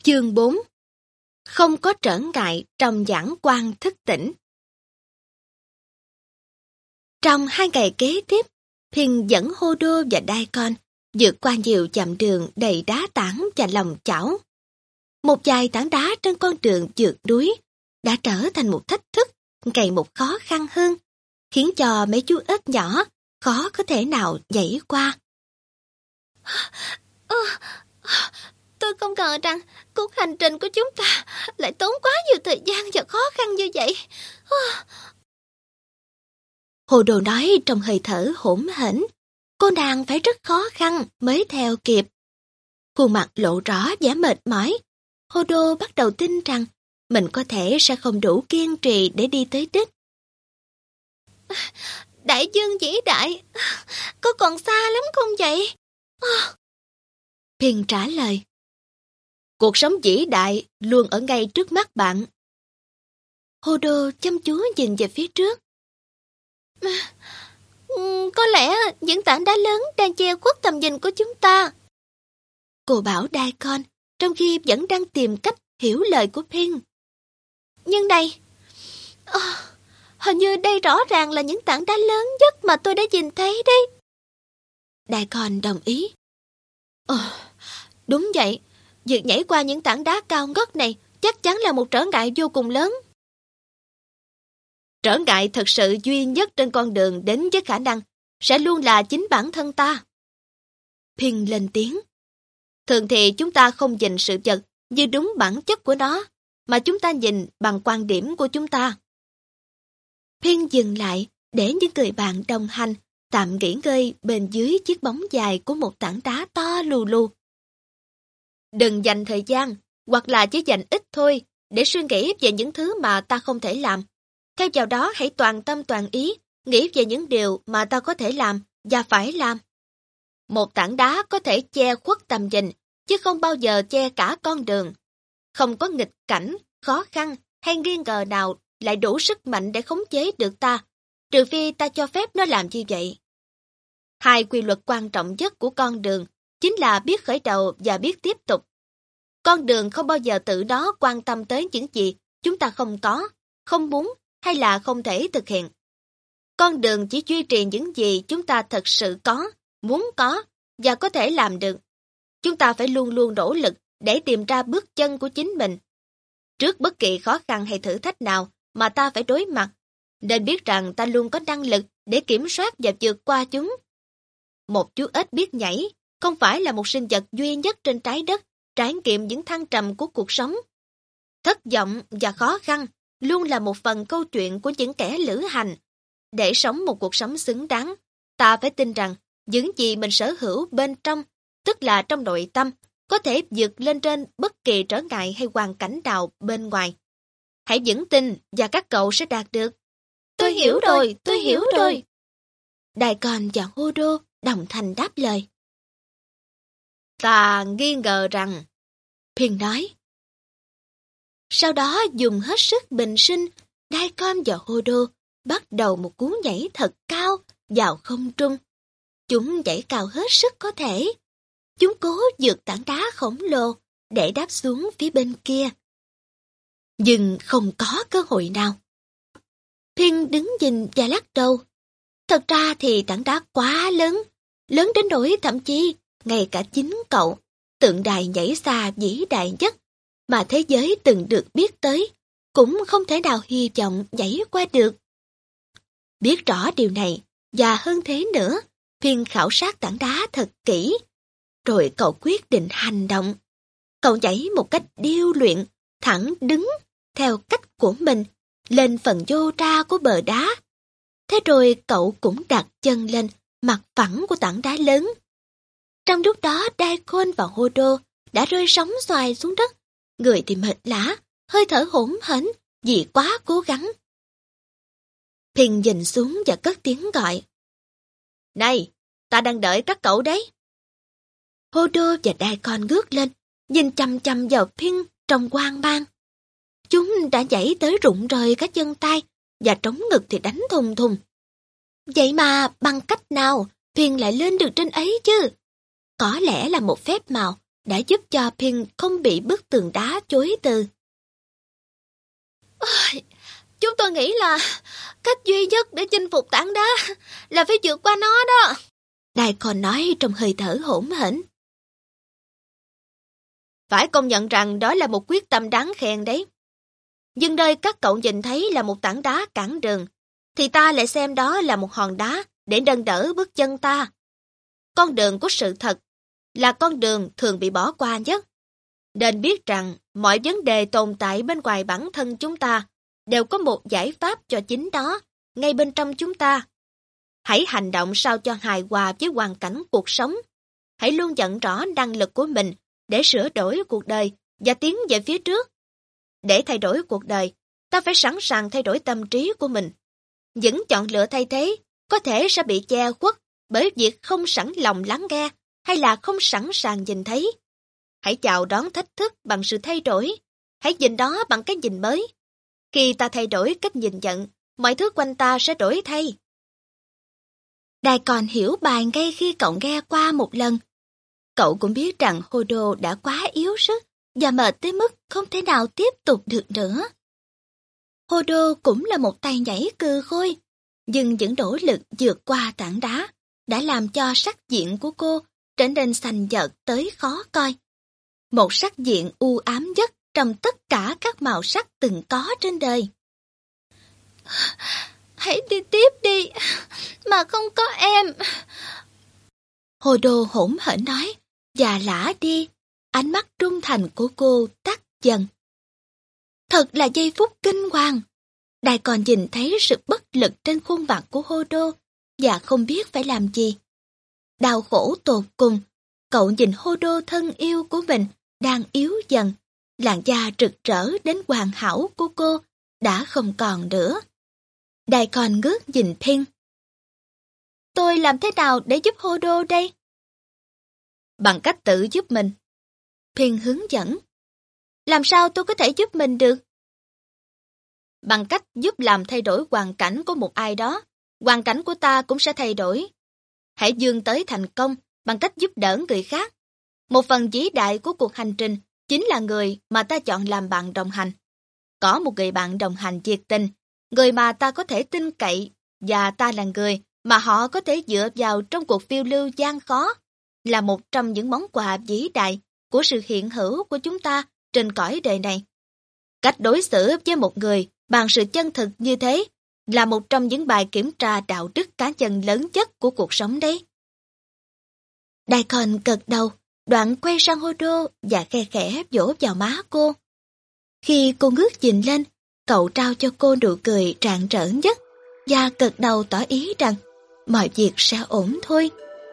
Chương 4. Không có trở ngại trong giảng quan thức tỉnh. Trong 2 ngày kế tiếp, Phiên dẫn Hô Đô và Daikon vượt qua nhiều chặng đường đầy đá tảng và lòng chảo. Một vài tảng đá trên con đường vượt núi đã trở thành một thách thức ngày một khó khăn hơn, khiến cho mấy chú ếch nhỏ khó có thể nào nhảy qua. Tôi không ngờ rằng cuộc hành trình của chúng ta lại tốn quá nhiều thời gian và khó khăn như vậy. Hồ Đồ nói trong hơi thở hỗn hển, cô nàng phải rất khó khăn mới theo kịp. Khuôn mặt lộ rõ vẻ mệt mỏi, Hồ Đồ bắt đầu tin rằng mình có thể sẽ không đủ kiên trì để đi tới đích. Đại dương vĩ đại, có còn xa lắm không vậy? Phiên trả lời. Cuộc sống vĩ đại luôn ở ngay trước mắt bạn. Hồ Đồ chăm chú nhìn về phía trước. Có lẽ những tảng đá lớn đang che khuất tầm nhìn của chúng ta. Cô bảo Daikon, trong khi vẫn đang tìm cách hiểu lời của Phiên. Nhưng này, hình như đây rõ ràng là những tảng đá lớn nhất mà tôi đã nhìn thấy đấy. Daikon đồng ý. Đúng vậy, việc nhảy qua những tảng đá cao ngất này chắc chắn là một trở ngại vô cùng lớn. Trở ngại thật sự duy nhất trên con đường đến với khả năng sẽ luôn là chính bản thân ta. Phiên lên tiếng. Thường thì chúng ta không nhìn sự vật như đúng bản chất của nó, mà chúng ta nhìn bằng quan điểm của chúng ta. Phiên dừng lại để những người bạn đồng hành tạm nghỉ ngơi bên dưới chiếc bóng dài của một tảng đá to lù lù. Đừng dành thời gian, hoặc là chỉ dành ít thôi, để suy nghĩ về những thứ mà ta không thể làm. Theo vào đó hãy toàn tâm toàn ý, nghĩ về những điều mà ta có thể làm và phải làm. Một tảng đá có thể che khuất tầm nhìn, chứ không bao giờ che cả con đường. Không có nghịch cảnh, khó khăn hay nghi ngờ nào lại đủ sức mạnh để khống chế được ta, trừ phi ta cho phép nó làm như vậy. 2 quy luật quan trọng nhất của con đường chính là biết khởi đầu và biết tiếp tục. Con đường không bao giờ tự đó quan tâm tới những gì chúng ta không có, không muốn hay là không thể thực hiện. Con đường chỉ duy trì những gì chúng ta thật sự có, muốn có và có thể làm được. Chúng ta phải luôn luôn nỗ lực để tìm ra bước chân của chính mình. Trước bất kỳ khó khăn hay thử thách nào mà ta phải đối mặt, nên biết rằng ta luôn có năng lực để kiểm soát và vượt qua chúng. Một chú ếch biết nhảy không phải là một sinh vật duy nhất trên trái đất trải nghiệm những thăng trầm của cuộc sống. Thất vọng và khó khăn luôn là một phần câu chuyện của những kẻ lữ hành. Để sống một cuộc sống xứng đáng, ta phải tin rằng những gì mình sở hữu bên trong, tức là trong nội tâm, có thể vượt lên trên bất kỳ trở ngại hay hoàn cảnh nào bên ngoài. Hãy vững tin và các cậu sẽ đạt được. Tôi hiểu rồi. Daikon và Hô Đô đồng thanh đáp lời. Ta nghi ngờ rằng, Phiên nói. Sau đó dùng hết sức bình sinh, Daikon và Hô Đô bắt đầu một cú nhảy thật cao vào không trung. Chúng nhảy cao hết sức có thể. Chúng cố vượt tảng đá khổng lồ để đáp xuống phía bên kia. Nhưng không có cơ hội nào. Phiên đứng nhìn và lắc đầu. Thật ra thì tảng đá quá lớn, lớn đến nỗi thậm chí ngay cả chính cậu, tượng đài nhảy xa vĩ đại nhất mà thế giới từng được biết tới, cũng không thể nào hy vọng nhảy qua được. Biết rõ điều này, và hơn thế nữa, Phiên khảo sát tảng đá thật kỹ. Rồi cậu quyết định hành động. Cậu nhảy một cách điêu luyện, thẳng đứng, theo cách của mình, lên phần vô ra của bờ đá. Thế rồi cậu cũng đặt chân lên mặt phẳng của tảng đá lớn. Trong lúc đó Daikon và Hô Đô đã rơi sóng xoài xuống đất, người thì mệt lả, hơi thở hổn hển vì quá cố gắng. Phiên nhìn xuống và cất tiếng gọi. Này, ta đang đợi các cậu đấy. Hô Đô và Daikon ngước lên, nhìn chằm chằm vào Phiên trong hoang mang. Chúng đã nhảy tới rụng rời các chân tay, và trống ngực thì đánh thùng thùng. Vậy mà bằng cách nào Phiên lại lên được trên ấy chứ? Có lẽ là một phép màu đã giúp cho Phin không bị bức tường đá chối từ. Chúng tôi nghĩ là cách duy nhất để chinh phục tảng đá là phải vượt qua nó đó. Daikon nói trong hơi thở hỗn hển. Phải công nhận rằng đó là một quyết tâm đáng khen đấy. Nhưng nơi các cậu nhìn thấy là một tảng đá cản đường, thì ta lại xem đó là một hòn đá để nâng đỡ bước chân ta. Con đường của sự thật là con đường thường bị bỏ qua nhất. Nên biết rằng mọi vấn đề tồn tại bên ngoài bản thân chúng ta đều có một giải pháp cho chính nó, ngay bên trong chúng ta. Hãy hành động sao cho hài hòa với hoàn cảnh cuộc sống. Hãy luôn nhận rõ năng lực của mình để sửa đổi cuộc đời và tiến về phía trước. Để thay đổi cuộc đời, ta phải sẵn sàng thay đổi tâm trí của mình. Những chọn lựa thay thế có thể sẽ bị che khuất bởi việc không sẵn lòng lắng nghe hay là không sẵn sàng nhìn thấy. Hãy chào đón thách thức bằng sự thay đổi. Hãy nhìn đó bằng cái nhìn mới. Khi ta thay đổi cách nhìn nhận, mọi thứ quanh ta sẽ đổi thay. Daikon hiểu bài ngay khi cậu nghe qua một lần. Cậu cũng biết rằng Hodo đã quá yếu sức và mệt tới mức không thể nào tiếp tục được nữa. Hodo cũng là một tay nhảy cừ khôi, nhưng những nỗ lực vượt qua tảng đá đã làm cho sắc diện của cô trở nên xanh nhợt tới khó coi. Một sắc diện u ám nhất trong tất cả các màu sắc từng có trên đời. Hãy đi tiếp đi, mà không có em. Hodo hỗn hển nói, và lả đi, ánh mắt trung thành của cô tắt dần. Thật là giây phút kinh hoàng. Daikon nhìn thấy sự bất lực trên khuôn mặt của Hodo và không biết phải làm gì. Đau khổ tột cùng, cậu nhìn Hodo thân yêu của mình đang yếu dần. Làn da rực rỡ đến hoàn hảo của cô đã không còn nữa. Daikon ngước nhìn Phin. Tôi làm thế nào để giúp Hodo đây? Bằng cách tự giúp mình. Phin hướng dẫn. Làm sao tôi có thể giúp mình được? Bằng cách giúp làm thay đổi hoàn cảnh của một ai đó, hoàn cảnh của ta cũng sẽ thay đổi. Hãy vươn tới thành công bằng cách giúp đỡ người khác. Một phần vĩ đại của cuộc hành trình chính là người mà ta chọn làm bạn đồng hành. Có một người bạn đồng hành nhiệt tình, người mà ta có thể tin cậy, và ta là người mà họ có thể dựa vào trong cuộc phiêu lưu gian khó, là một trong những món quà vĩ đại của sự hiện hữu của chúng ta trên cõi đời này. Cách đối xử với một người bằng sự chân thực như thế là một trong những bài kiểm tra đạo đức cá nhân lớn nhất của cuộc sống đấy. Daikon gật đầu, đoạn quay sang Hodo và khe khẽ vỗ vào má cô. Khi cô ngước nhìn lên, cậu trao cho cô nụ cười rạng rỡ nhất và gật đầu tỏ ý rằng mọi việc sẽ ổn thôi.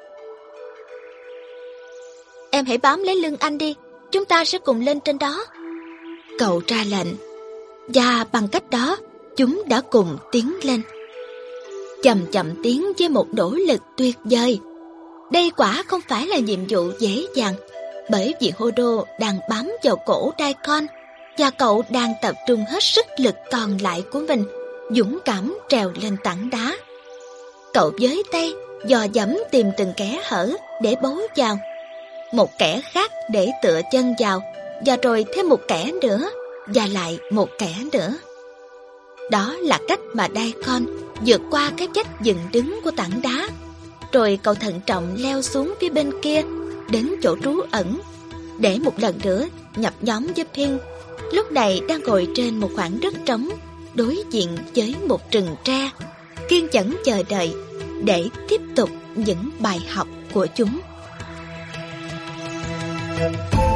Em hãy bám lấy lưng anh đi, chúng ta sẽ cùng lên trên đó. Cậu ra lệnh, và bằng cách đó, chúng đã cùng tiến lên. Chậm chậm tiến với một nỗ lực tuyệt vời. Đây quả không phải là nhiệm vụ dễ dàng, bởi vì Hodo đang bám vào cổ Daikon, và cậu đang tập trung hết sức lực còn lại của mình, dũng cảm trèo lên tảng đá. Cậu với tay, dò dẫm tìm từng kẽ hở để bấu vào. Một kẽ khác để tựa chân vào, và rồi thêm một kẽ nữa, và lại một kẽ nữa. Đó là cách mà Daikon vượt qua cái vách dựng đứng của tảng đá. Rồi cậu thận trọng leo xuống phía bên kia, đến chỗ trú ẩn, để một lần nữa nhập nhóm với Phin, lúc này đang ngồi trên một khoảng đất trống, đối diện với một rừng tre, kiên nhẫn chờ đợi để tiếp tục những bài học của chúng.